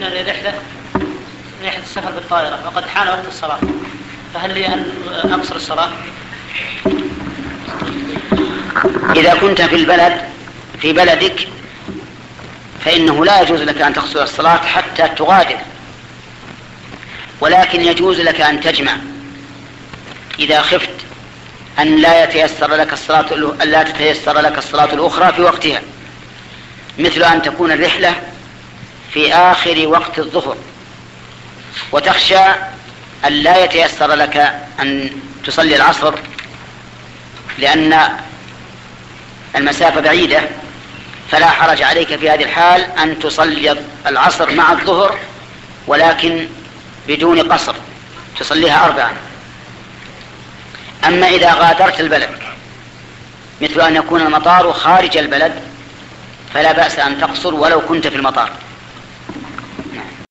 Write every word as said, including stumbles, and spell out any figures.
من الرحلة من رحلة السفر بالطائرة وقد حان وقت الصلاة، فهل لي أن أقصر الصلاة؟ إذا كنت في البلد في بلدك فإنه لا يجوز لك أن تقصر الصلاة حتى تغادر، ولكن يجوز لك أن تجمع إذا خفت أن لا يتيسر لك الصلاة لا تتيسر لك الصلاة الأخرى في وقتها، مثل أن تكون الرحلة في آخر وقت الظهر وتخشى أن لا يتيسر لك أن تصلي العصر لأن المسافة بعيدة، فلا حرج عليك في هذه الحال أن تصلي العصر مع الظهر ولكن بدون قصر، تصليها أربعا. أما إذا غادرت البلد مثل أن يكون المطار خارج البلد فلا بأس أن تقصر ولو كنت في المطار.